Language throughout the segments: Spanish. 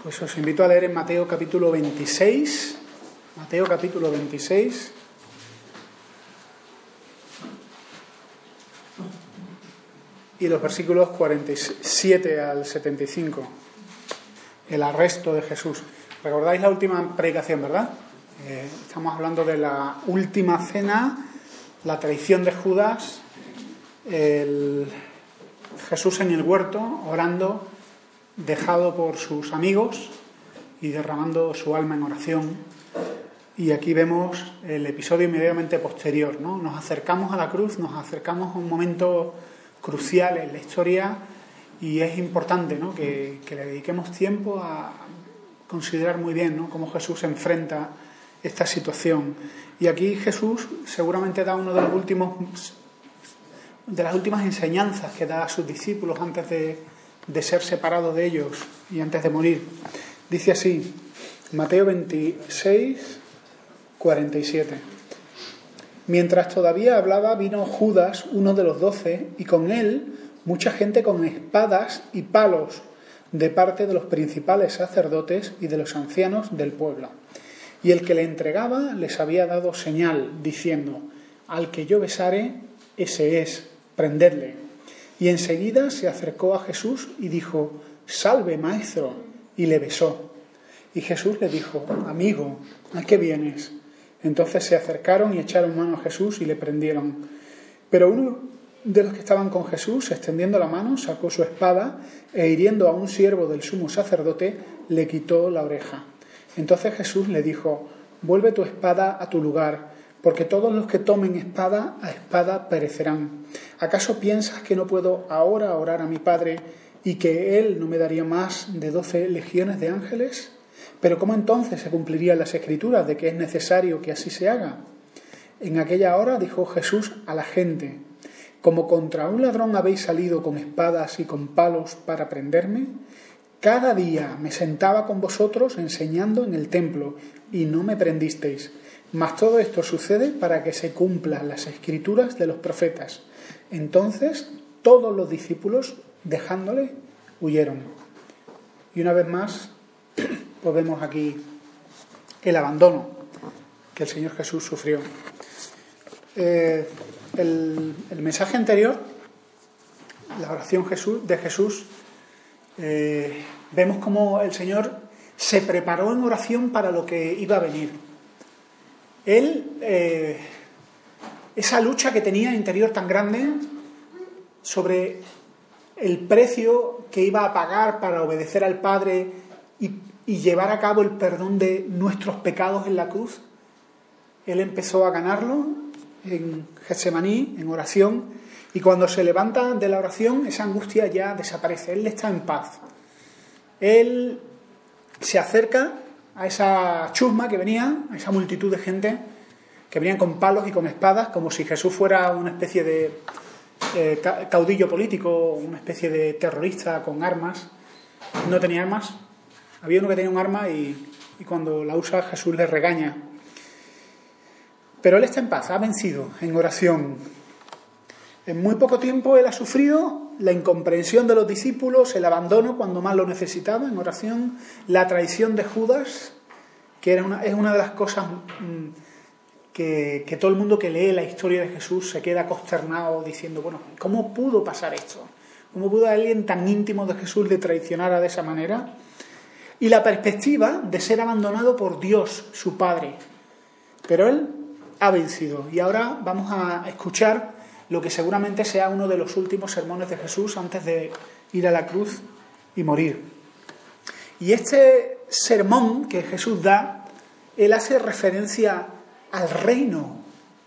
Pues os invito a leer en Mateo capítulo 26. Mateo capítulo 26. Y los versículos 47 al 75. El arresto de Jesús. ¿Recordáis la última predicación, verdad? Estamos hablando de la última cena, la traición de Judas, Jesús en el huerto, orando, dejado por sus amigos y derramando su alma en oración. Y aquí vemos el episodio inmediatamente posterior, ¿no? Nos acercamos a la cruz, nos acercamos a un momento crucial en la historia y es importante, ¿no?, que le dediquemos tiempo a considerar muy bien, ¿no?, cómo Jesús enfrenta esta situación. Y aquí Jesús seguramente da uno de las últimas enseñanzas que da a sus discípulos antes de ser separado de ellos y antes de morir. Dice así, Mateo 26, 47. Mientras todavía hablaba, vino Judas, uno de los 12, y con él mucha gente con espadas y palos, de parte de los principales sacerdotes y de los ancianos del pueblo. Y el que le entregaba les había dado señal, diciendo: al que yo besare, ese es, prendedle. Y enseguida se acercó a Jesús y dijo: salve, maestro, y le besó. Y Jesús le dijo: amigo, ¿a qué vienes? Entonces se acercaron y echaron mano a Jesús y le prendieron. Pero uno de los que estaban con Jesús, extendiendo la mano, sacó su espada e hiriendo a un siervo del sumo sacerdote, le quitó la oreja. Entonces Jesús le dijo: vuelve tu espada a tu lugar, porque todos los que tomen espada, a espada perecerán. ¿Acaso piensas que no puedo ahora orar a mi Padre y que Él no me daría más de 12 legiones de ángeles? Pero ¿cómo entonces se cumplirían las Escrituras de que es necesario que así se haga? En aquella hora dijo Jesús a la gente: como contra un ladrón habéis salido con espadas y con palos para prenderme, cada día me sentaba con vosotros enseñando en el templo y no me prendisteis. Mas todo esto sucede para que se cumplan las Escrituras de los profetas. Entonces todos los discípulos, dejándole, huyeron. Y una vez más, pues vemos aquí el abandono que el Señor Jesús sufrió. El mensaje anterior, la oración de Jesús, vemos cómo el Señor se preparó en oración para lo que iba a venir. Él, esa lucha que tenía interior tan grande sobre el precio que iba a pagar para obedecer al Padre y llevar a cabo el perdón de nuestros pecados en la cruz, Él empezó a ganarlo en Getsemaní, en oración, y cuando se levanta de la oración, esa angustia ya desaparece. Él está en paz. Él se acerca a esa chusma que venía, a esa multitud de gente que venían con palos y con espadas, como si Jesús fuera una especie de caudillo político, una especie de terrorista con armas. No tenía armas. Había uno que tenía un arma y cuando la usa Jesús le regaña. Pero él está en paz, ha vencido en oración. En muy poco tiempo él ha sufrido la incomprensión de los discípulos, el abandono cuando más lo necesitaba en oración, la traición de Judas, que es una de las cosas que todo el mundo que lee la historia de Jesús se queda consternado diciendo: bueno, ¿cómo pudo pasar esto? ¿Cómo pudo alguien tan íntimo de Jesús le traicionara de esa manera? Y la perspectiva de ser abandonado por Dios, su Padre. Pero él ha vencido. Y ahora vamos a escuchar lo que seguramente sea uno de los últimos sermones de Jesús antes de ir a la cruz y morir. Y este sermón que Jesús da, él hace referencia al reino.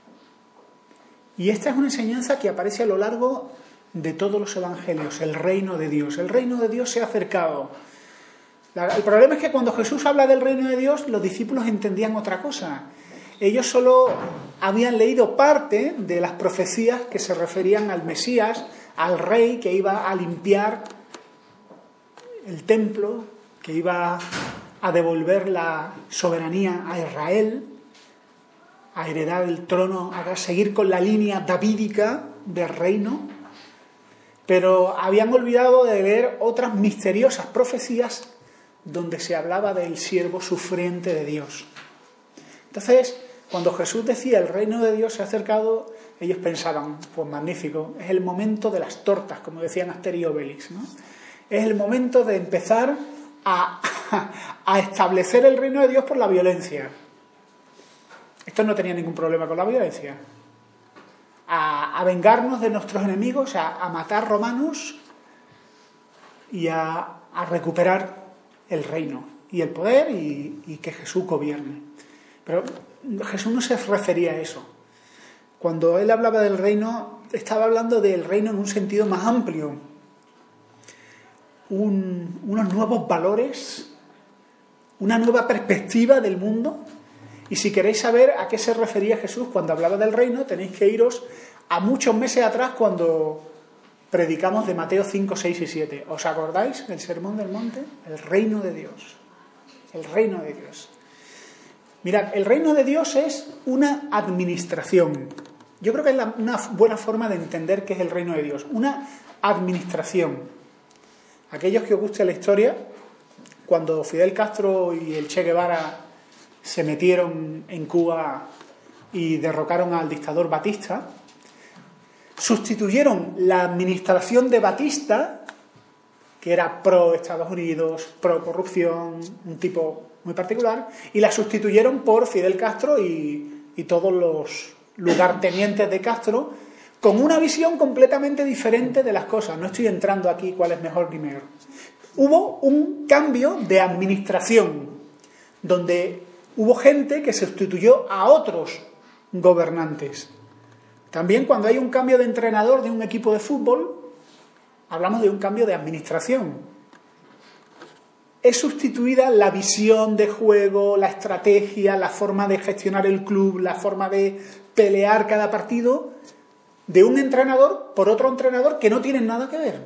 Y esta es una enseñanza que aparece a lo largo de todos los evangelios, el reino de Dios. El reino de Dios se ha acercado. El problema es que cuando Jesús habla del reino de Dios, los discípulos entendían otra cosa. Ellos solo habían leído parte de las profecías que se referían al Mesías, al rey que iba a limpiar el templo, que iba a devolver la soberanía a Israel, a heredar el trono, a seguir con la línea davídica del reino. Pero habían olvidado de leer otras misteriosas profecías donde se hablaba del siervo sufriente de Dios. Entonces, cuando Jesús decía el reino de Dios se ha acercado, ellos pensaban, pues magnífico, es el momento de las tortas, como decían Asterix y Obelix, ¿no? Es el momento de empezar a establecer el reino de Dios por la violencia. Estos no tenían ningún problema con la violencia. A vengarnos de nuestros enemigos, a matar romanos y a recuperar el reino y el poder y que Jesús gobierne. Pero Jesús no se refería a eso. Cuando él hablaba del reino, estaba hablando del reino en un sentido más amplio. Unos nuevos valores, una nueva perspectiva del mundo. Y si queréis saber a qué se refería Jesús cuando hablaba del reino, tenéis que iros a muchos meses atrás cuando predicamos de Mateo 5, 6 y 7. ¿Os acordáis del Sermón del Monte? El reino de Dios. El reino de Dios. Mirad, el reino de Dios es una administración. Yo creo que es una buena forma de entender qué es el reino de Dios. Una administración. Aquellos que os guste la historia, cuando Fidel Castro y el Che Guevara se metieron en Cuba y derrocaron al dictador Batista, sustituyeron la administración de Batista, que era pro Estados Unidos, pro corrupción, un tipo muy particular, y la sustituyeron por Fidel Castro y todos los lugartenientes de Castro, con una visión completamente diferente de las cosas. No estoy entrando aquí cuál es mejor ni peor. Hubo un cambio de administración, donde hubo gente que sustituyó a otros gobernantes. También cuando hay un cambio de entrenador de un equipo de fútbol, hablamos de un cambio de administración. Es sustituida la visión de juego, la estrategia, la forma de gestionar el club, la forma de pelear cada partido de un entrenador por otro entrenador que no tienen nada que ver.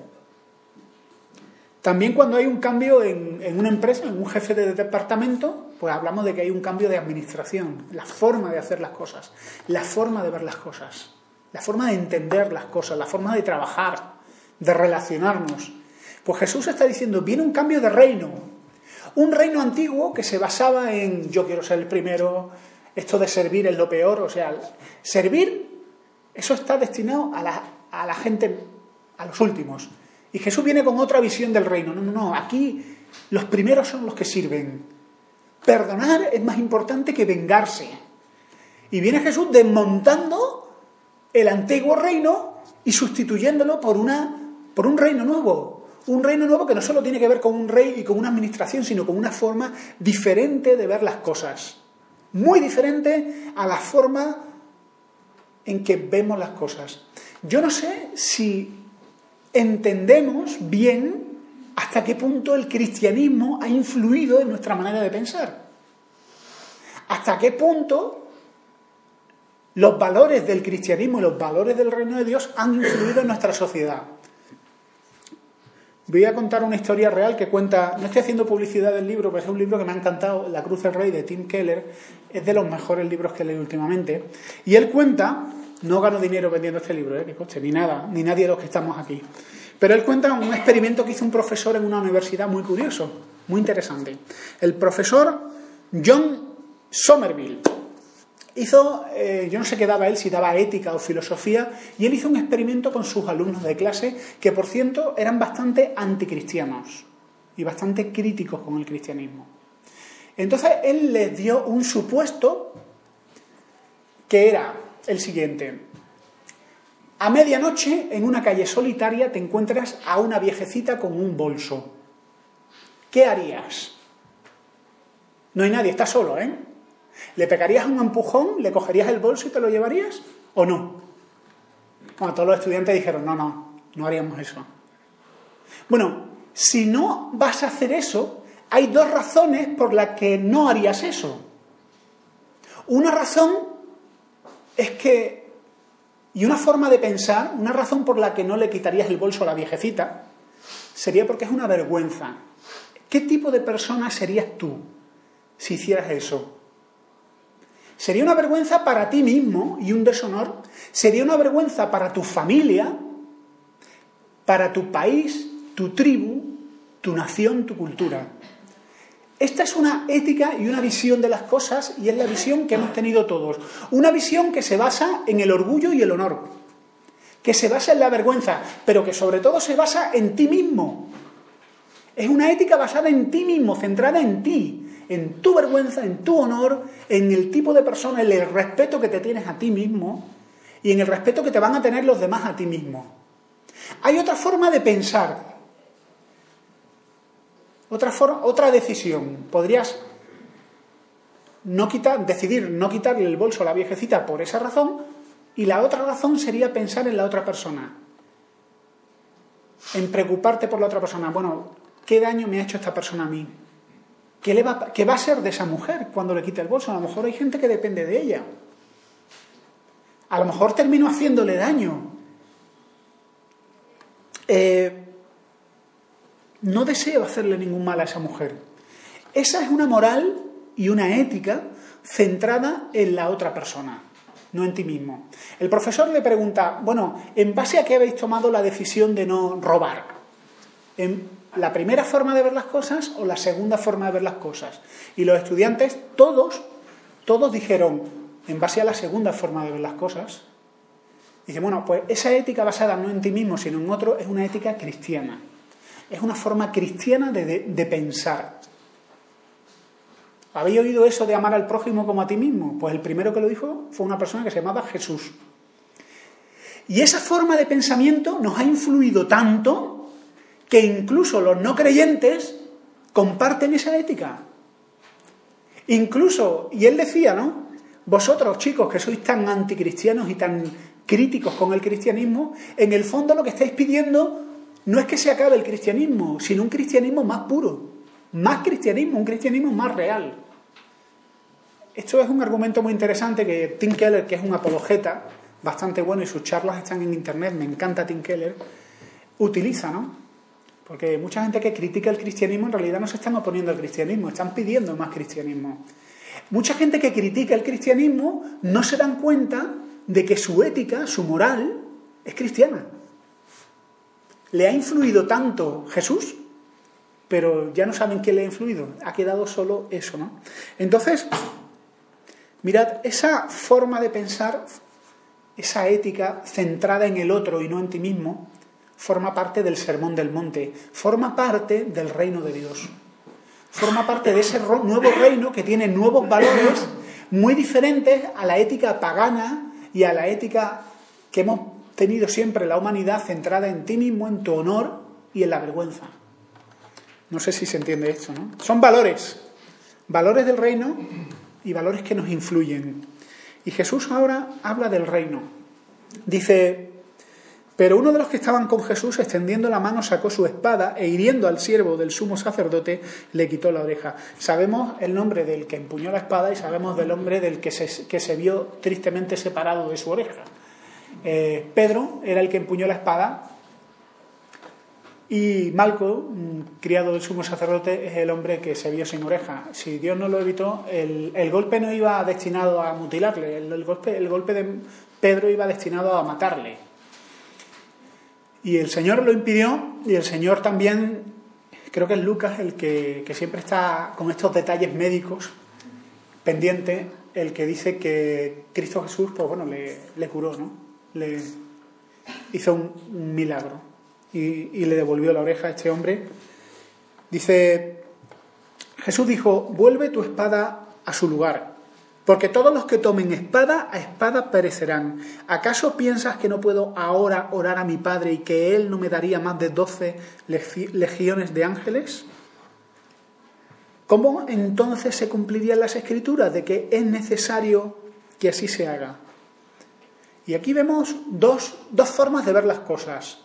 También cuando hay un cambio en una empresa, en un jefe de departamento, pues hablamos de que hay un cambio de administración, la forma de hacer las cosas, la forma de ver las cosas, la forma de entender las cosas, la forma de trabajar, de relacionarnos. Pues Jesús está diciendo, viene un cambio de reino. Un reino antiguo que se basaba en yo quiero ser el primero, esto de servir es lo peor. O sea, servir, eso está destinado a la gente, a los últimos. Y Jesús viene con otra visión del reino. No, aquí los primeros son los que sirven. Perdonar es más importante que vengarse. Y viene Jesús desmontando el antiguo reino y sustituyéndolo por un reino nuevo. Un reino nuevo que no solo tiene que ver con un rey y con una administración, sino con una forma diferente de ver las cosas. Muy diferente a la forma en que vemos las cosas. Yo no sé si entendemos bien hasta qué punto el cristianismo ha influido en nuestra manera de pensar. Hasta qué punto los valores del cristianismo y los valores del reino de Dios han influido en nuestra sociedad. Voy a contar una historia real que cuenta, no estoy haciendo publicidad del libro, pero es un libro que me ha encantado, La Cruz del Rey, de Tim Keller, es de los mejores libros que he leído últimamente, y él cuenta, no gano dinero vendiendo este libro, que coste, ni nada, ni nadie de los que estamos aquí, pero él cuenta un experimento que hizo un profesor en una universidad muy curioso, muy interesante. El profesor John Somerville hizo, yo no sé qué daba él, si daba ética o filosofía, y él hizo un experimento con sus alumnos de clase que, por cierto, eran bastante anticristianos y bastante críticos con el cristianismo. Entonces él les dio un supuesto que era el siguiente: a medianoche en una calle solitaria te encuentras a una viejecita con un bolso. ¿Qué harías? No hay nadie, está solo, ¿eh? ¿Le pegarías un empujón, le cogerías el bolso y te lo llevarías o no? Bueno, todos los estudiantes dijeron, no haríamos eso. Bueno, si no vas a hacer eso, hay dos razones por las que no harías eso. Una razón es que, y una forma de pensar, una razón por la que no le quitarías el bolso a la viejecita, sería porque es una vergüenza. ¿Qué tipo de persona serías tú si hicieras eso? Sería una vergüenza para ti mismo y un deshonor. Sería una vergüenza para tu familia, para tu país, tu tribu, tu nación, tu cultura. Esta es una ética y una visión de las cosas, y es la visión que hemos tenido todos. Una visión que se basa en el orgullo y el honor, que se basa en la vergüenza, pero que sobre todo se basa en ti mismo. Es una ética basada en ti mismo, centrada en ti, en tu vergüenza, en tu honor, en el tipo de persona, en el respeto que te tienes a ti mismo y en el respeto que te van a tener los demás a ti mismo. Hay otra forma de pensar. Otra decisión. Podrías decidir no quitarle el bolso a la viejecita por esa razón, y la otra razón sería pensar en la otra persona, en preocuparte por la otra persona. Bueno, ¿qué daño me ha hecho esta persona a mí? ¿Qué va a ser de esa mujer cuando le quite el bolso? A lo mejor hay gente que depende de ella. A lo mejor termino haciéndole daño. No deseo hacerle ningún mal a esa mujer. Esa es una moral y una ética centrada en la otra persona, no en ti mismo. El profesor le pregunta, bueno, ¿en base a qué habéis tomado la decisión de no robar? ¿En la primera forma de ver las cosas o la segunda forma de ver las cosas? Y los estudiantes, todos dijeron, en base a la segunda forma de ver las cosas. Dice, bueno, pues esa ética basada no en ti mismo, sino en otro, es una ética cristiana. Es una forma cristiana de pensar. ¿Habéis oído eso de amar al prójimo como a ti mismo? Pues el primero que lo dijo fue una persona que se llamaba Jesús. Y esa forma de pensamiento nos ha influido tanto que incluso los no creyentes comparten esa ética. Incluso, y él decía, ¿no? Vosotros, chicos, que sois tan anticristianos y tan críticos con el cristianismo, en el fondo lo que estáis pidiendo no es que se acabe el cristianismo, sino un cristianismo más puro, más cristianismo, un cristianismo más real. Esto es un argumento muy interesante que Tim Keller, que es un apologeta bastante bueno y sus charlas están en internet, me encanta Tim Keller, utiliza, ¿no? Porque mucha gente que critica el cristianismo en realidad no se están oponiendo al cristianismo, están pidiendo más cristianismo. Mucha gente que critica el cristianismo no se dan cuenta de que su ética, su moral, es cristiana. Le ha influido tanto Jesús, pero ya no saben qué le ha influido. Ha quedado solo eso, ¿no? Entonces, mirad, esa forma de pensar, esa ética centrada en el otro y no en ti mismo, forma parte del Sermón del Monte, forma parte del reino de Dios. Forma parte de ese nuevo reino que tiene nuevos valores muy diferentes a la ética pagana y a la ética que hemos tenido siempre la humanidad, centrada en ti mismo, en tu honor y en la vergüenza. No sé si se entiende esto, ¿no? Son valores del reino y valores que nos influyen. Y Jesús ahora habla del reino. Dice, pero uno de los que estaban con Jesús, extendiendo la mano, sacó su espada e hiriendo al siervo del sumo sacerdote, le quitó la oreja. Sabemos el nombre del que empuñó la espada y sabemos del hombre del que se vio tristemente separado de su oreja. Pedro era el que empuñó la espada y Malco, criado del sumo sacerdote, es el hombre que se vio sin oreja. Si Dios no lo evitó, el golpe no iba destinado a mutilarle, el golpe de Pedro iba destinado a matarle. Y el Señor lo impidió, y el Señor también, creo que es Lucas el que siempre está con estos detalles médicos pendiente, el que dice que Cristo Jesús, pues bueno, le curó, ¿no? Le hizo un milagro y le devolvió la oreja a este hombre. Dice, Jesús dijo, vuelve tu espada a su lugar, porque todos los que tomen espada a espada perecerán. ¿Acaso piensas que no puedo ahora orar a mi Padre y que Él no me daría más de 12 legiones de ángeles? ¿Cómo entonces se cumplirían las Escrituras de que es necesario que así se haga? Y aquí vemos dos formas de ver las cosas.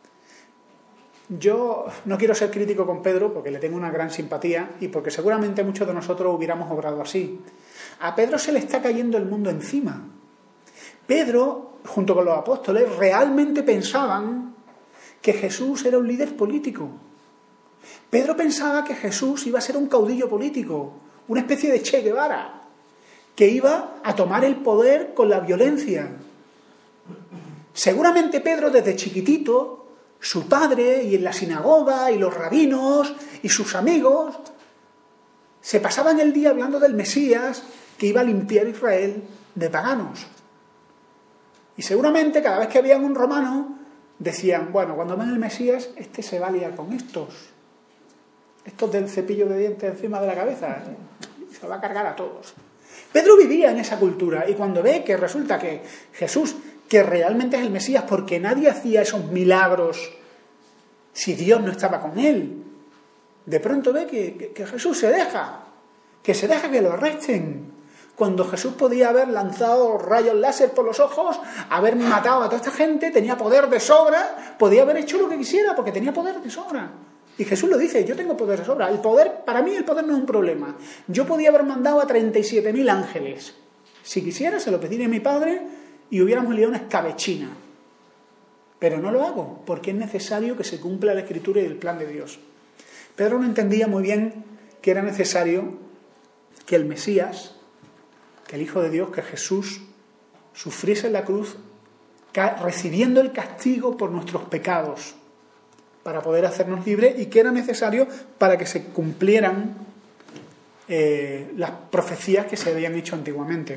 Yo no quiero ser crítico con Pedro porque le tengo una gran simpatía y porque seguramente muchos de nosotros hubiéramos obrado así. A Pedro se le está cayendo el mundo encima. Pedro, junto con los apóstoles, realmente pensaban que Jesús era un líder político. Pedro pensaba que Jesús iba a ser un caudillo político, una especie de Che Guevara, que iba a tomar el poder con la violencia. Seguramente Pedro desde chiquitito, su padre y en la sinagoga y los rabinos y sus amigos se pasaban el día hablando del Mesías que iba a limpiar Israel de paganos. Y seguramente cada vez que veían un romano decían, bueno, cuando ven el Mesías, este se va a liar con estos del cepillo de dientes encima de la cabeza, se va a cargar a todos. Pedro vivía en esa cultura y cuando ve que resulta que Jesús, que realmente es el Mesías, porque nadie hacía esos milagros si Dios no estaba con él, de pronto ve que Jesús se deja que lo arresten, cuando Jesús podía haber lanzado rayos láser por los ojos, haber matado a toda esta gente, tenía poder de sobra, podía haber hecho lo que quisiera porque tenía poder de sobra. Y Jesús lo dice, yo tengo poder de sobra. El poder, para mí el poder no es un problema. Yo podía haber mandado a 37.000 ángeles. Si quisiera, se lo pediría a mi Padre y hubiéramos liado una escabechina. Pero no lo hago, porque es necesario que se cumpla la Escritura y el plan de Dios. Pedro no entendía muy bien que era necesario que el Mesías, que el Hijo de Dios, que Jesús, sufriese en la cruz, recibiendo el castigo por nuestros pecados, para poder hacernos libres, y que era necesario para que se cumplieran las profecías que se habían hecho antiguamente.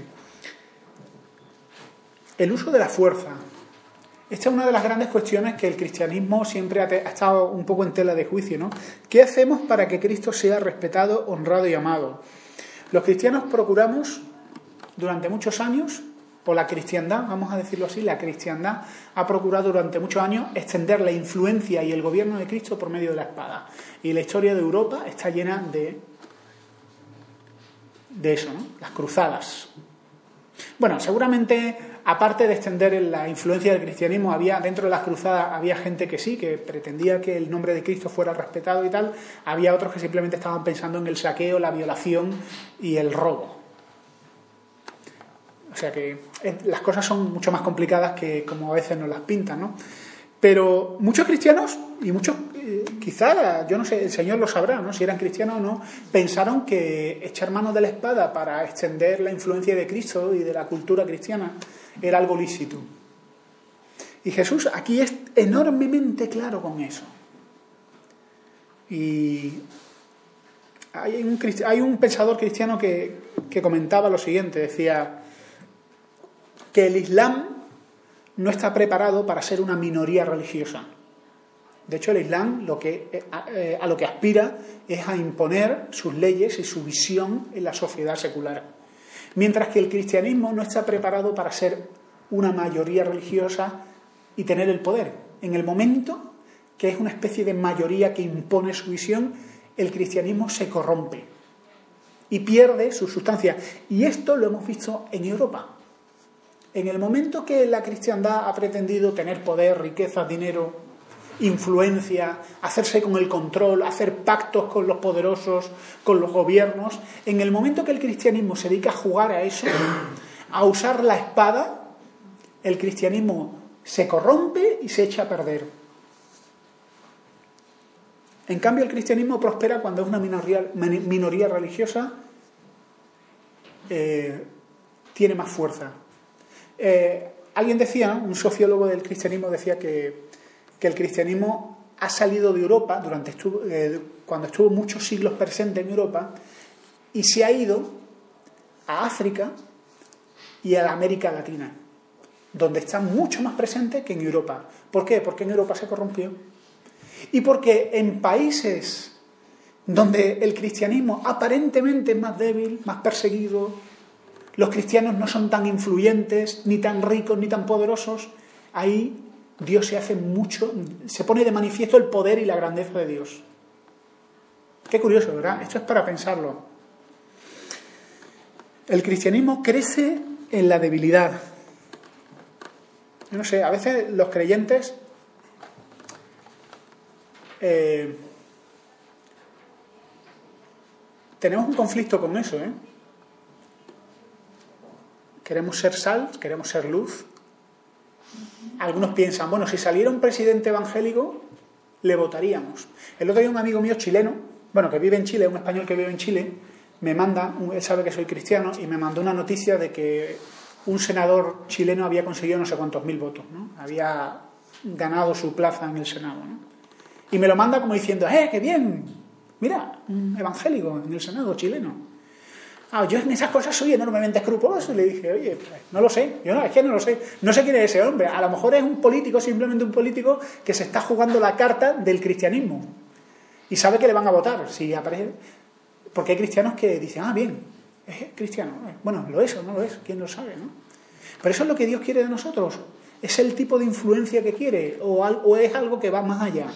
El uso de la fuerza. Esta es una de las grandes cuestiones que el cristianismo siempre ha estado un poco en tela de juicio, ¿no? ¿Qué hacemos para que Cristo sea respetado, honrado y amado? Los cristianos procuramos durante muchos años, o la cristiandad, vamos a decirlo así, la cristiandad ha procurado durante muchos años extender la influencia y el gobierno de Cristo por medio de la espada. Y la historia de Europa está llena de eso, ¿no? Las cruzadas. Bueno, seguramente, aparte de extender la influencia del cristianismo, dentro de las cruzadas había gente que sí, que pretendía que el nombre de Cristo fuera respetado y tal. Había otros que simplemente estaban pensando en el saqueo, la violación y el robo. O sea que las cosas son mucho más complicadas que como a veces nos las pintan, ¿no? Pero muchos cristianos, y muchos, quizá, yo no sé, el Señor lo sabrá, ¿no? Si eran cristianos o no, pensaron que echar mano de la espada para extender la influencia de Cristo y de la cultura cristiana era algo lícito. Y Jesús aquí es enormemente claro con eso. Y hay un pensador cristiano que comentaba lo siguiente, decía que el Islam no está preparado para ser una minoría religiosa. De hecho, el Islam a lo que aspira es a imponer sus leyes y su visión en la sociedad secular. Mientras que el cristianismo no está preparado para ser una mayoría religiosa y tener el poder. En el momento que es una especie de mayoría que impone su visión, el cristianismo se corrompe y pierde su sustancia. Y esto lo hemos visto en Europa. En el momento que la cristiandad ha pretendido tener poder, riqueza, dinero, influencia, hacerse con el control, hacer pactos con los poderosos, con los gobiernos, en el momento que el cristianismo se dedica a jugar a eso, a usar la espada, el cristianismo se corrompe y se echa a perder. En cambio, el cristianismo prospera cuando es una minoría religiosa, tiene más fuerza. Alguien decía, un sociólogo del cristianismo decía que el cristianismo ha salido de Europa cuando estuvo muchos siglos presente en Europa y se ha ido a África y a la América Latina, donde está mucho más presente que en Europa. ¿Por qué? Porque en Europa se corrompió y porque en países donde el cristianismo aparentemente es más débil, más perseguido, los cristianos no son tan influyentes, ni tan ricos, ni tan poderosos, ahí Dios se pone de manifiesto el poder y la grandeza de Dios. Qué curioso, ¿verdad? Esto es para pensarlo. El cristianismo crece en la debilidad. Yo no sé, a veces los creyentes tenemos un conflicto con eso, ¿eh? Queremos ser sal, queremos ser luz. Algunos piensan, bueno, si saliera un presidente evangélico, le votaríamos. El otro día un amigo mío chileno, que vive en Chile, un español que vive en Chile, me manda, él sabe que soy cristiano, y me mandó una noticia de que un senador chileno había conseguido no sé cuántos mil votos, ¿no? Había ganado su plaza en el Senado, ¿no? Y me lo manda como diciendo, ¡qué bien! Mira, un evangélico en el Senado chileno. Yo en esas cosas soy enormemente escrupuloso. Y le dije, oye, pues, no lo sé. Es que no lo sé. No sé quién es ese hombre. A lo mejor es un político, simplemente un político que se está jugando la carta del cristianismo. Y sabe que le van a votar. Si aparece... Porque hay cristianos que dicen, bien, es cristiano. Bueno, lo es o no lo es. ¿Quién lo sabe, no? Pero eso es lo que Dios quiere de nosotros. ¿Es el tipo de influencia que quiere? ¿O es algo que va más allá?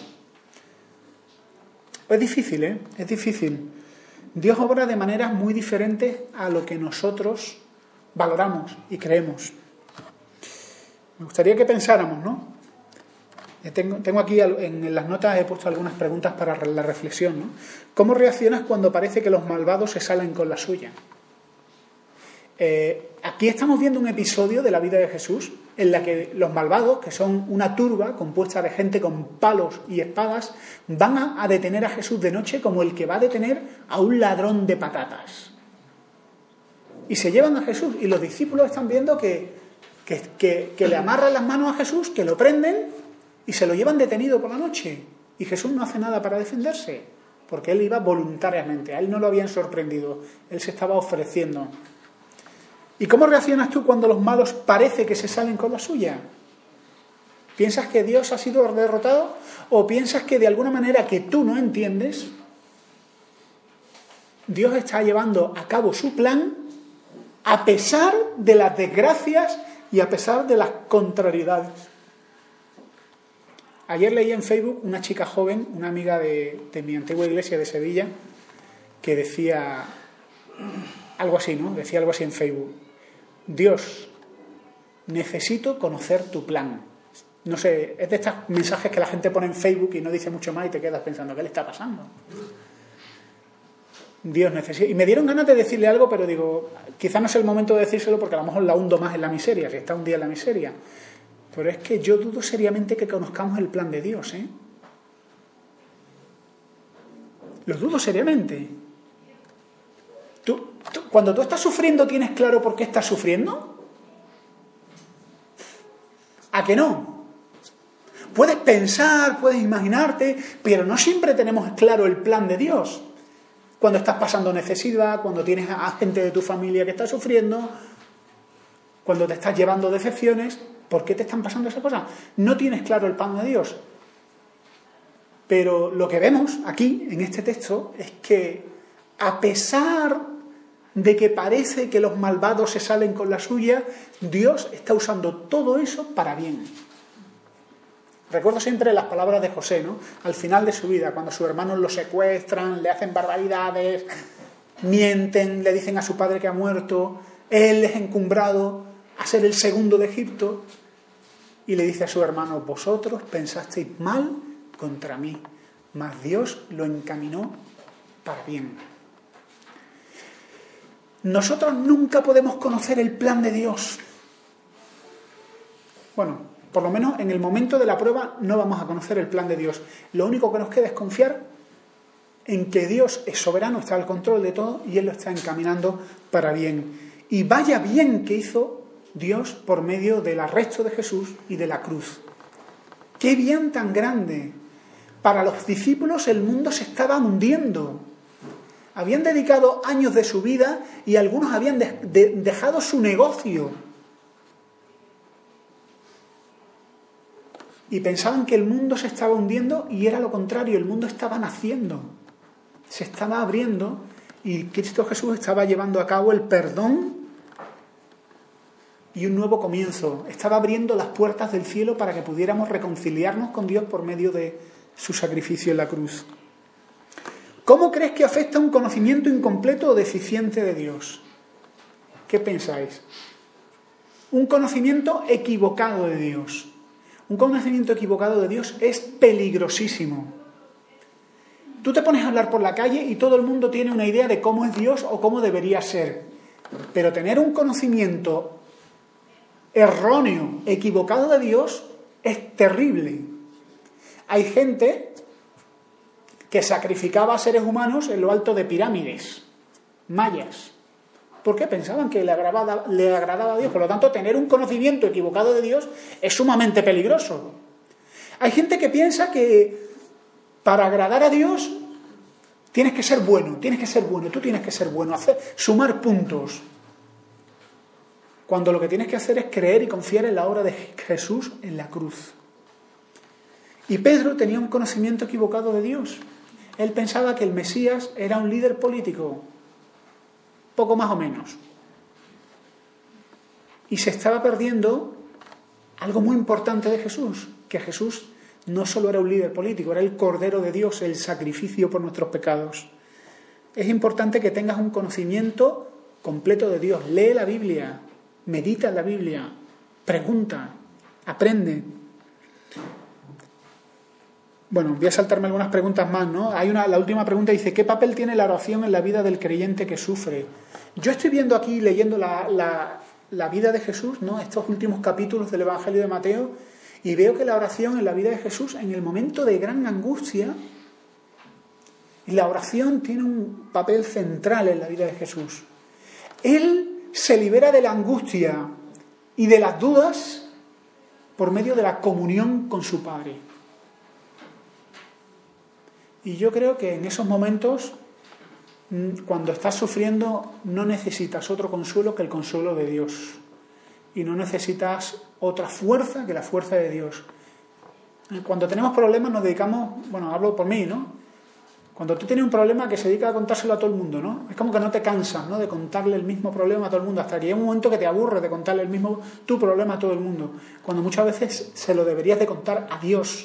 Es difícil, ¿eh? Es difícil. Dios obra de maneras muy diferentes a lo que nosotros valoramos y creemos. Me gustaría que pensáramos, ¿no? Tengo aquí en las notas, he puesto algunas preguntas para la reflexión, ¿no? ¿Cómo reaccionas cuando parece que los malvados se salen con la suya? Aquí estamos viendo un episodio de la vida de Jesús en la que los malvados, que son una turba compuesta de gente con palos y espadas, van a detener a Jesús de noche como el que va a detener a un ladrón de patatas. Y se llevan a Jesús y los discípulos están viendo que le amarran las manos a Jesús, que lo prenden y se lo llevan detenido por la noche. Y Jesús no hace nada para defenderse, porque él iba voluntariamente, a él no lo habían sorprendido, él se estaba ofreciendo. ¿Y cómo reaccionas tú cuando los malos parece que se salen con la suya? ¿Piensas que Dios ha sido derrotado? ¿O piensas que de alguna manera que tú no entiendes, Dios está llevando a cabo su plan a pesar de las desgracias y a pesar de las contrariedades? Ayer leí en Facebook una chica joven, una amiga de mi antigua iglesia de Sevilla, que decía algo así, ¿no? Decía algo así en Facebook. Dios, necesito conocer tu plan. No sé, es de estos mensajes que la gente pone en Facebook y no dice mucho más y te quedas pensando, ¿qué le está pasando? Dios, necesito... Y me dieron ganas de decirle algo, pero digo, quizá no es el momento de decírselo porque a lo mejor la hundo más en la miseria, si está un día en la miseria. Pero es que yo dudo seriamente que conozcamos el plan de Dios, ¿eh? Lo dudo seriamente. Cuando tú estás sufriendo, ¿tienes claro por qué estás sufriendo? ¿A que no? Puedes pensar, puedes imaginarte, pero no siempre tenemos claro el plan de Dios. Cuando estás pasando necesidad, cuando tienes a gente de tu familia que está sufriendo, cuando te estás llevando decepciones, ¿por qué te están pasando esas cosas? No tienes claro el plan de Dios. Pero lo que vemos aquí, en este texto, es que a pesar de que parece que los malvados se salen con la suya, Dios está usando todo eso para bien. Recuerdo siempre las palabras de José, ¿no? Al final de su vida, cuando sus hermanos lo secuestran, le hacen barbaridades, mienten, le dicen a su padre que ha muerto, él es encumbrado a ser el segundo de Egipto, y le dice a su hermano, vosotros pensasteis mal contra mí, mas Dios lo encaminó para bien. Nosotros nunca podemos conocer el plan de Dios. Bueno, por lo menos en el momento de la prueba no vamos a conocer el plan de Dios. Lo único que nos queda es confiar en que Dios es soberano, está al control de todo y Él lo está encaminando para bien. Y vaya bien que hizo Dios por medio del arresto de Jesús y de la cruz. ¡Qué bien tan grande! Para los discípulos el mundo se estaba hundiendo. Habían dedicado años de su vida y algunos habían dejado su negocio. Y pensaban que el mundo se estaba hundiendo y era lo contrario, el mundo estaba naciendo. Se estaba abriendo y Cristo Jesús estaba llevando a cabo el perdón y un nuevo comienzo. Estaba abriendo las puertas del cielo para que pudiéramos reconciliarnos con Dios por medio de su sacrificio en la cruz. ¿Cómo crees que afecta un conocimiento incompleto o deficiente de Dios? ¿Qué pensáis? Un conocimiento equivocado de Dios. Un conocimiento equivocado de Dios es peligrosísimo. Tú te pones a hablar por la calle y todo el mundo tiene una idea de cómo es Dios o cómo debería ser. Pero tener un conocimiento erróneo, equivocado de Dios, es terrible. Hay gente que sacrificaba a seres humanos en lo alto de pirámides mayas. ¿Por qué? Pensaban que le agradaba a Dios. Por lo tanto, tener un conocimiento equivocado de Dios es sumamente peligroso. Hay gente que piensa que para agradar a Dios Tienes que ser bueno, tú tienes que ser bueno, sumar puntos. Cuando lo que tienes que hacer es creer y confiar en la obra de Jesús en la cruz. Y Pedro tenía un conocimiento equivocado de Dios. Él pensaba que el Mesías era un líder político, poco más o menos. Y se estaba perdiendo algo muy importante de Jesús, que Jesús no solo era un líder político, era el Cordero de Dios, el sacrificio por nuestros pecados. Es importante que tengas un conocimiento completo de Dios. Lee la Biblia, medita en la Biblia, pregunta, aprende. Bueno, voy a saltarme algunas preguntas más, ¿no? La última pregunta dice, ¿qué papel tiene la oración en la vida del creyente que sufre? Yo estoy viendo aquí, leyendo la vida de Jesús, ¿no? Estos últimos capítulos del Evangelio de Mateo, y veo que la oración en la vida de Jesús, en el momento de gran angustia, la oración tiene un papel central en la vida de Jesús. Él se libera de la angustia y de las dudas por medio de la comunión con su Padre. Y yo creo que en esos momentos, cuando estás sufriendo, no necesitas otro consuelo que el consuelo de Dios. Y no necesitas otra fuerza que la fuerza de Dios. Cuando tenemos problemas nos dedicamos, bueno, hablo por mí, ¿no? Cuando tú tienes un problema que se dedica a contárselo a todo el mundo, ¿no? Es como que no te cansas, ¿no? De contarle el mismo problema a todo el mundo, hasta que llega un momento que te aburres de contarle tu problema a todo el mundo. Cuando muchas veces se lo deberías de contar a Dios.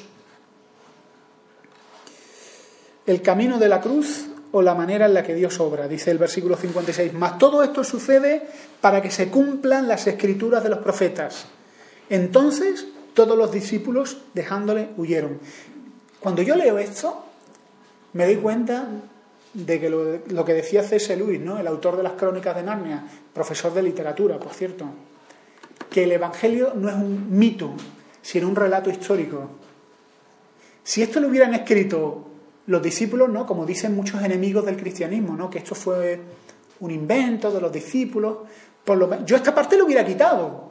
El camino de la cruz o la manera en la que Dios obra, dice el versículo 56. Mas todo esto sucede para que se cumplan las escrituras de los profetas. Entonces todos los discípulos, dejándole, huyeron. Cuando yo leo esto, me doy cuenta de que lo que decía C.S. Lewis, ¿no? El autor de las Crónicas de Narnia, profesor de literatura, por cierto, que el Evangelio no es un mito, sino un relato histórico. Si esto lo hubieran escrito los discípulos, ¿no? Como dicen muchos enemigos del cristianismo, ¿no? Que esto fue un invento de los discípulos. Yo esta parte lo hubiera quitado.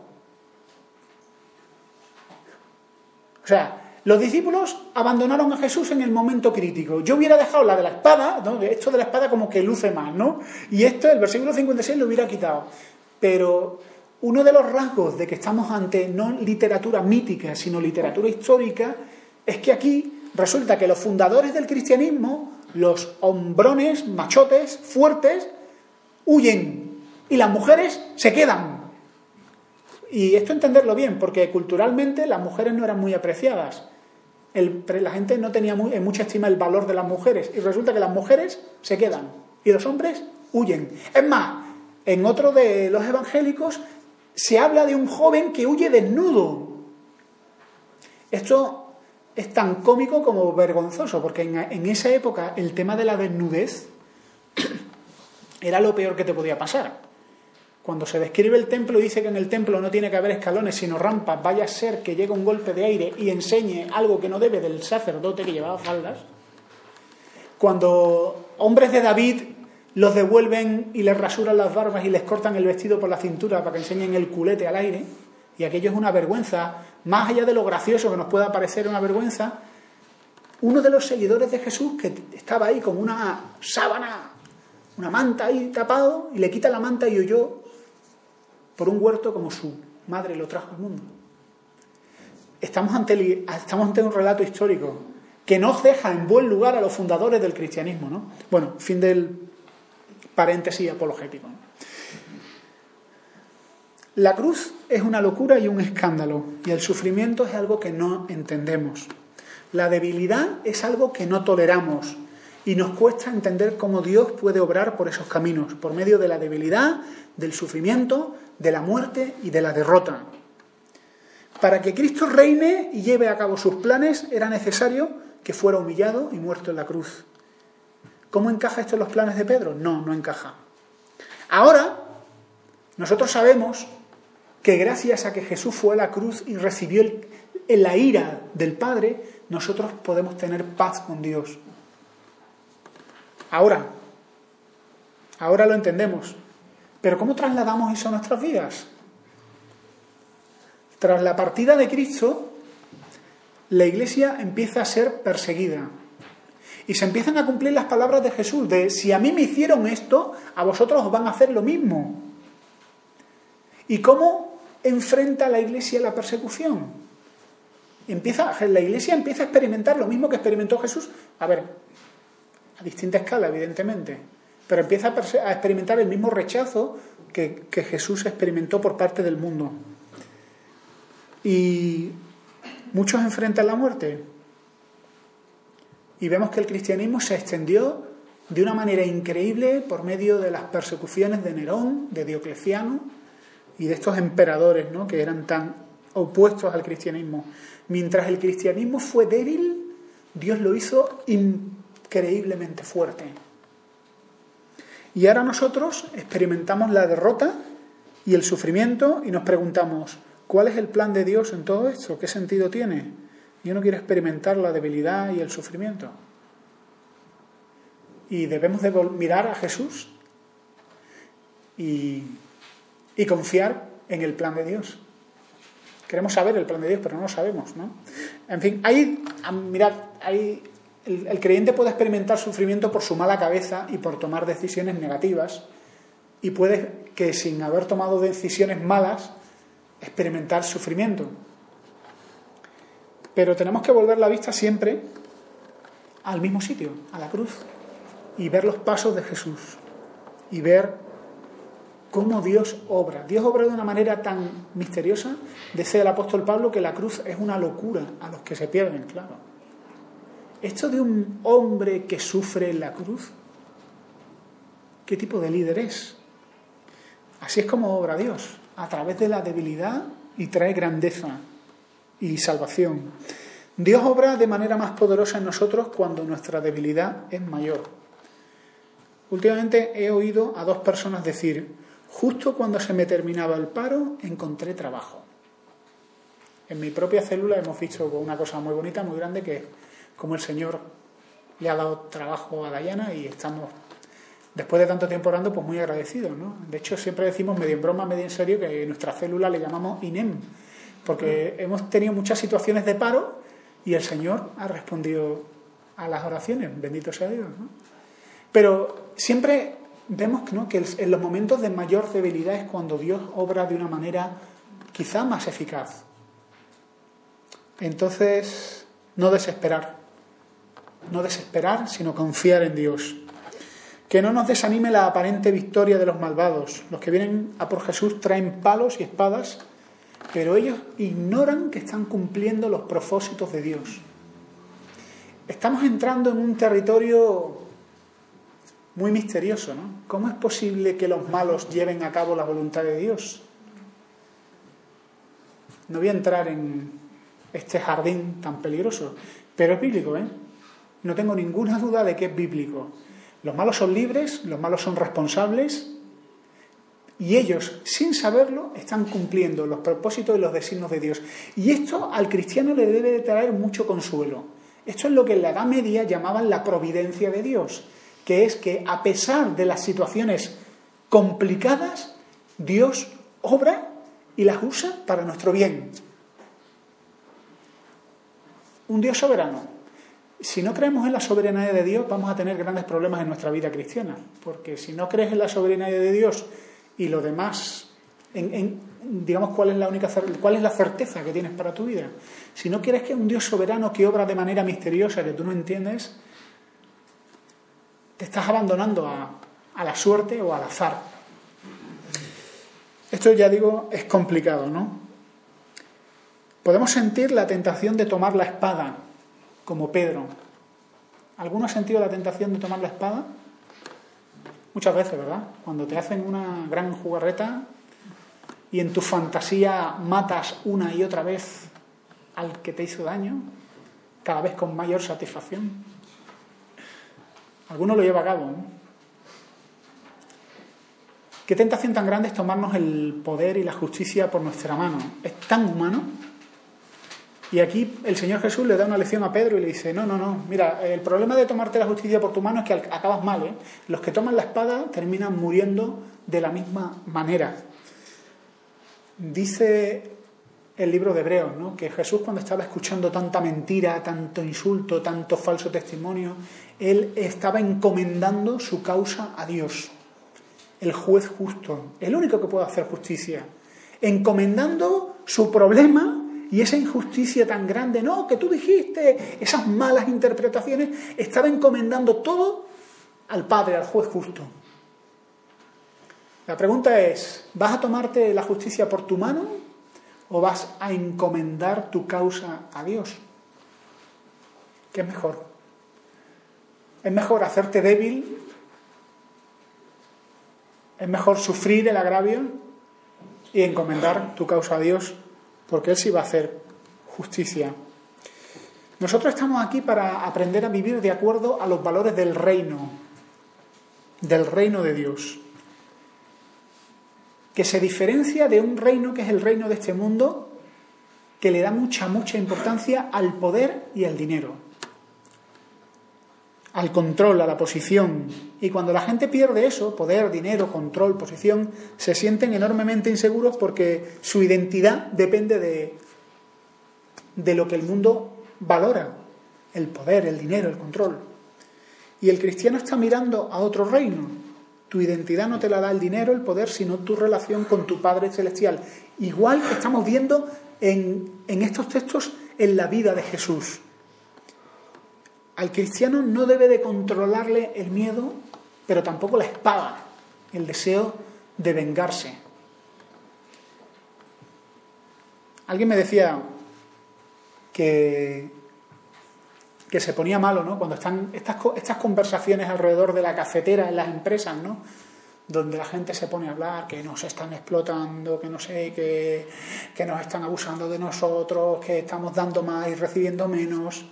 O sea, los discípulos abandonaron a Jesús en el momento crítico. Yo hubiera dejado la de la espada, ¿no? Esto de la espada como que luce más, ¿no? Y esto, el versículo 56, lo hubiera quitado. Pero uno de los rasgos de que estamos ante no literatura mítica, sino literatura histórica, es que aquí resulta que los fundadores del cristianismo, los hombrones, machotes, fuertes, huyen y las mujeres se quedan. Y esto entenderlo bien, porque culturalmente las mujeres no eran muy apreciadas. La gente no tenía en mucha estima el valor de las mujeres. Y resulta que las mujeres se quedan y los hombres huyen. Es más, en otro de los evangélicos se habla de un joven que huye desnudo. Esto es tan cómico como vergonzoso, porque en esa época el tema de la desnudez era lo peor que te podía pasar. Cuando se describe el templo, dice que en el templo no tiene que haber escalones, sino rampas. Vaya a ser que llegue un golpe de aire y enseñe algo que no debe del sacerdote que llevaba faldas. Cuando hombres de David los devuelven y les rasuran las barbas y les cortan el vestido por la cintura para que enseñen el culete al aire, y aquello es una vergüenza, más allá de lo gracioso que nos pueda parecer una vergüenza. Uno de los seguidores de Jesús, que estaba ahí con una sábana, una manta ahí tapado, y le quita la manta y huyó por un huerto como su madre lo trajo al mundo. Estamos ante un relato histórico que nos deja en buen lugar a los fundadores del cristianismo, ¿no? Bueno, fin del paréntesis apologético. La cruz es una locura y un escándalo, y el sufrimiento es algo que no entendemos. La debilidad es algo que no toleramos, y nos cuesta entender cómo Dios puede obrar por esos caminos, por medio de la debilidad, del sufrimiento, de la muerte y de la derrota. Para que Cristo reine y lleve a cabo sus planes, era necesario que fuera humillado y muerto en la cruz. ¿Cómo encaja esto en los planes de Pedro? No, no encaja. Ahora, nosotros sabemos que gracias a que Jesús fue a la cruz y recibió la ira del Padre, nosotros podemos tener paz con Dios. Ahora lo entendemos. Pero ¿cómo trasladamos eso a nuestras vidas? Tras la partida de Cristo, la Iglesia empieza a ser perseguida. Y se empiezan a cumplir las palabras de Jesús, de si a mí me hicieron esto, a vosotros os van a hacer lo mismo. ¿Y cómo enfrenta la Iglesia la persecución? La Iglesia empieza a experimentar lo mismo que experimentó Jesús, a distinta escala, evidentemente, pero empieza a experimentar el mismo rechazo que Jesús experimentó por parte del mundo. Y muchos enfrentan la muerte. Y vemos que el cristianismo se extendió de una manera increíble por medio de las persecuciones de Nerón, de Diocleciano y de estos emperadores, ¿no?, que eran tan opuestos al cristianismo. Mientras el cristianismo fue débil, Dios lo hizo increíblemente fuerte. Y ahora nosotros experimentamos la derrota y el sufrimiento y nos preguntamos, ¿cuál es el plan de Dios en todo esto? ¿Qué sentido tiene? Yo no quiero experimentar la debilidad y el sufrimiento. Y debemos de mirar a Jesús y confiar en el plan de Dios. Queremos saber el plan de Dios, pero no lo sabemos, ¿no? En fin, el creyente puede experimentar sufrimiento por su mala cabeza y por tomar decisiones negativas, y puede que sin haber tomado decisiones malas experimentar sufrimiento. Pero tenemos que volver la vista siempre al mismo sitio, a la cruz, y ver los pasos de Jesús y ver cómo Dios obra. Dios obra de una manera tan misteriosa, dice el apóstol Pablo, que la cruz es una locura a los que se pierden, claro. Esto de un hombre que sufre en la cruz, ¿qué tipo de líder es? Así es como obra Dios, a través de la debilidad, y trae grandeza y salvación. Dios obra de manera más poderosa en nosotros cuando nuestra debilidad es mayor. Últimamente he oído a 2 personas decir: justo cuando se me terminaba el paro, encontré trabajo. En mi propia célula hemos visto una cosa muy bonita, muy grande, que es como el Señor le ha dado trabajo a Dayana, y estamos, después de tanto tiempo orando, pues muy agradecidos, ¿no? De hecho, siempre decimos, medio en broma, medio en serio, que en nuestra célula le llamamos INEM, porque hemos tenido muchas situaciones de paro y el Señor ha respondido a las oraciones, bendito sea Dios, ¿no? Pero siempre vemos, ¿no?, que en los momentos de mayor debilidad es cuando Dios obra de una manera quizá más eficaz. Entonces, no desesperar, sino confiar en Dios. Que no nos desanime la aparente victoria de los malvados. Los que vienen a por Jesús traen palos y espadas, pero ellos ignoran que están cumpliendo los propósitos de Dios. Estamos entrando en un territorio muy misterioso, ¿no? ¿Cómo es posible que los malos lleven a cabo la voluntad de Dios? No voy a entrar en este jardín tan peligroso, pero es bíblico, ¿eh? No tengo ninguna duda de que es bíblico. Los malos son libres, los malos son responsables, y ellos, sin saberlo, están cumpliendo los propósitos y los designios de Dios. Y esto al cristiano le debe de traer mucho consuelo. Esto es lo que en la Edad Media llamaban la providencia de Dios, que es que a pesar de las situaciones complicadas, Dios obra y las usa para nuestro bien. Un Dios soberano. Si no creemos en la soberanía de Dios, vamos a tener grandes problemas en nuestra vida cristiana, porque si no crees en la soberanía de Dios y lo demás, digamos, ¿cuál es la certeza que tienes para tu vida? Si no quieres que un Dios soberano que obra de manera misteriosa que tú no entiendes, te estás abandonando a la suerte o al azar. Esto, ya digo, es complicado, ¿no? Podemos sentir la tentación de tomar la espada, como Pedro. ¿Alguno ha sentido la tentación de tomar la espada? Muchas veces, ¿verdad? Cuando te hacen una gran jugarreta y en tu fantasía matas una y otra vez al que te hizo daño, cada vez con mayor satisfacción. Alguno lo lleva a cabo, ¿no? Qué tentación tan grande es tomarnos el poder y la justicia por nuestra mano. Es tan humano. Y aquí el Señor Jesús le da una lección a Pedro y le dice: no, mira, el problema de tomarte la justicia por tu mano es que acabas mal, ¿eh? Los que toman la espada terminan muriendo de la misma manera. Dice el libro de Hebreos, ¿no? Que Jesús, cuando estaba escuchando tanta mentira, tanto insulto, tanto falso testimonio, él estaba encomendando su causa a Dios, el juez justo, el único que puede hacer justicia, encomendando su problema y esa injusticia tan grande, no, que tú dijiste, esas malas interpretaciones, estaba encomendando todo al Padre, al juez justo. La pregunta es, ¿vas a tomarte la justicia por tu mano o vas a encomendar tu causa a Dios? ¿Qué es mejor? ¿Es mejor hacerte débil? ¿Es mejor sufrir el agravio y encomendar tu causa a Dios? Porque Él sí va a hacer justicia. Nosotros estamos aquí para aprender a vivir de acuerdo a los valores del reino de Dios, que se diferencia de un reino que es el reino de este mundo, que le da mucha importancia al poder y al dinero, al control, a la posición. Y cuando la gente pierde eso, poder, dinero, control, posición, se sienten enormemente inseguros porque su identidad depende de lo que el mundo valora, el poder, el dinero, el control. Y el cristiano está mirando a otro reino. Tu identidad no te la da el dinero, el poder, sino tu relación con tu Padre Celestial. Igual que estamos viendo en estos textos en la vida de Jesús. Al cristiano no debe de controlarle el miedo, pero tampoco la espada, el deseo de vengarse. Alguien me decía que se ponía malo, ¿no? Cuando están estas conversaciones alrededor de la cafetera en las empresas, ¿no? Donde la gente se pone a hablar que nos están explotando, que no sé, que nos están abusando de nosotros, que estamos dando más y recibiendo menos.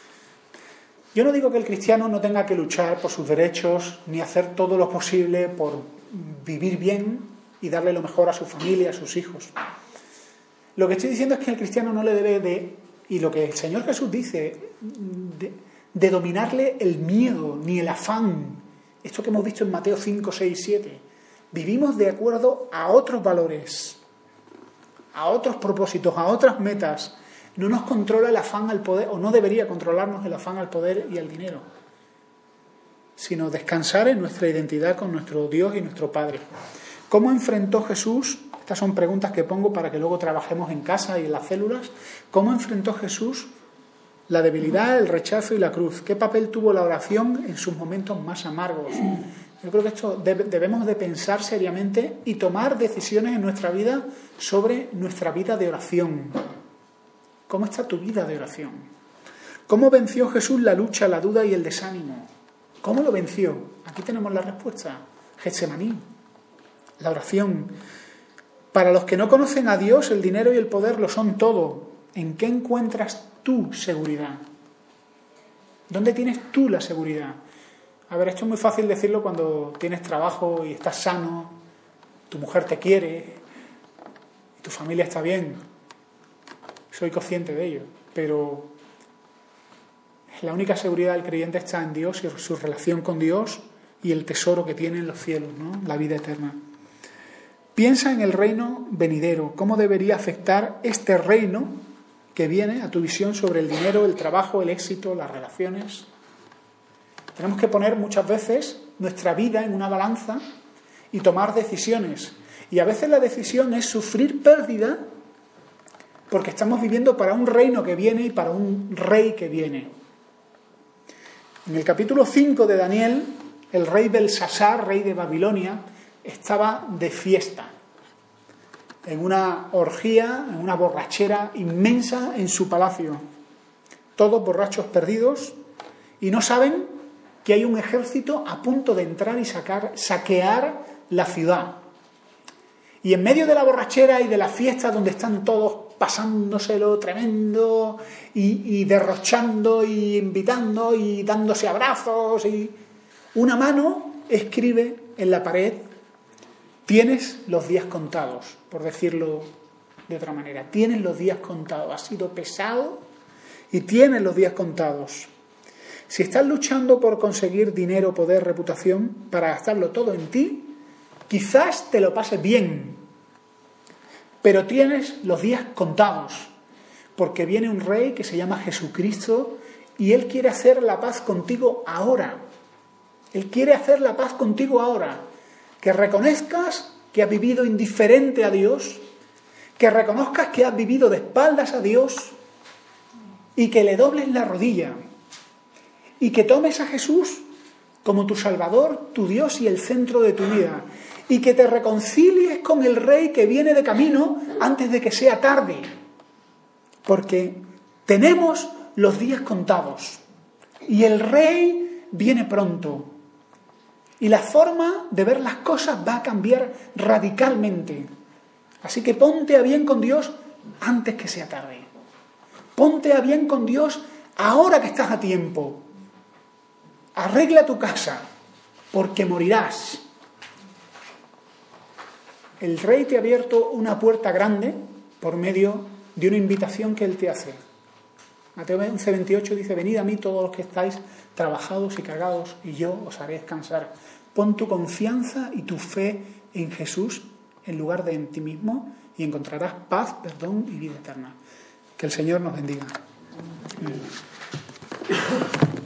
Yo no digo que el cristiano no tenga que luchar por sus derechos, ni hacer todo lo posible por vivir bien y darle lo mejor a su familia, a sus hijos. Lo que estoy diciendo es que el cristiano no le debe de, y lo que el Señor Jesús dice, de dominarle el miedo, ni el afán. Esto que hemos visto en Mateo 5, 6, 7. Vivimos de acuerdo a otros valores, a otros propósitos, a otras metas. No nos controla el afán al poder, o no debería controlarnos el afán al poder y al dinero, sino descansar en nuestra identidad con nuestro Dios y nuestro Padre. ¿Cómo enfrentó Jesús? Estas son preguntas que pongo para que luego trabajemos en casa y en las células. ¿Cómo enfrentó Jesús la debilidad, el rechazo y la cruz? ¿Qué papel tuvo la oración en sus momentos más amargos? Yo creo que esto debemos de pensar seriamente y tomar decisiones en nuestra vida sobre nuestra vida de oración. ¿Cómo está tu vida de oración? ¿Cómo venció Jesús la lucha, la duda y el desánimo? ¿Cómo lo venció? Aquí tenemos la respuesta. Getsemaní, la oración. Para los que no conocen a Dios, el dinero y el poder lo son todo. ¿En qué encuentras tu seguridad? ¿Dónde tienes tú la seguridad? A ver, esto es muy fácil decirlo cuando tienes trabajo y estás sano, tu mujer te quiere y tu familia está bien. Soy consciente de ello, pero la única seguridad del creyente está en Dios y su relación con Dios y el tesoro que tiene en los cielos, ¿no? La vida eterna. Piensa en el reino venidero, cómo debería afectar este reino que viene a tu visión sobre el dinero, el trabajo, el éxito, las relaciones. Tenemos que poner muchas veces nuestra vida en una balanza y tomar decisiones. Y a veces la decisión es sufrir pérdida porque estamos viviendo para un reino que viene y para un rey que viene. En el capítulo 5 de Daniel, el rey Belsasar, rey de Babilonia, estaba de fiesta, en una orgía, en una borrachera inmensa en su palacio. Todos borrachos perdidos y no saben que hay un ejército a punto de entrar y saquear la ciudad. Y en medio de la borrachera y de la fiesta donde están todos pasándoselo tremendo y derrochando y invitando y dándose abrazos, y una mano escribe en la pared: tienes los días contados, por decirlo de otra manera. Tienes los días contados. Has sido pesado y tienes los días contados. Si estás luchando por conseguir dinero, poder, reputación, para gastarlo todo en ti, quizás te lo pases bien, pero tienes los días contados, porque viene un rey que se llama Jesucristo y Él quiere hacer la paz contigo ahora. Él quiere hacer la paz contigo ahora. Que reconozcas que has vivido indiferente a Dios, que reconozcas que has vivido de espaldas a Dios y que le dobles la rodilla y que tomes a Jesús como tu Salvador, tu Dios y el centro de tu vida y que te reconcilies con el Rey que viene de camino antes de que sea tarde, porque tenemos los días contados y el Rey viene pronto y la forma de ver las cosas va a cambiar radicalmente. Así que ponte a bien con Dios antes que sea tarde. Ponte a bien con Dios ahora que estás a tiempo. Arregla tu casa, porque morirás. El Rey te ha abierto una puerta grande por medio de una invitación que Él te hace. Mateo 11:28 dice: venid a mí todos los que estáis trabajados y cargados, y yo os haré descansar. Pon tu confianza y tu fe en Jesús en lugar de en ti mismo y encontrarás paz, perdón y vida eterna. Que el Señor nos bendiga. Amén.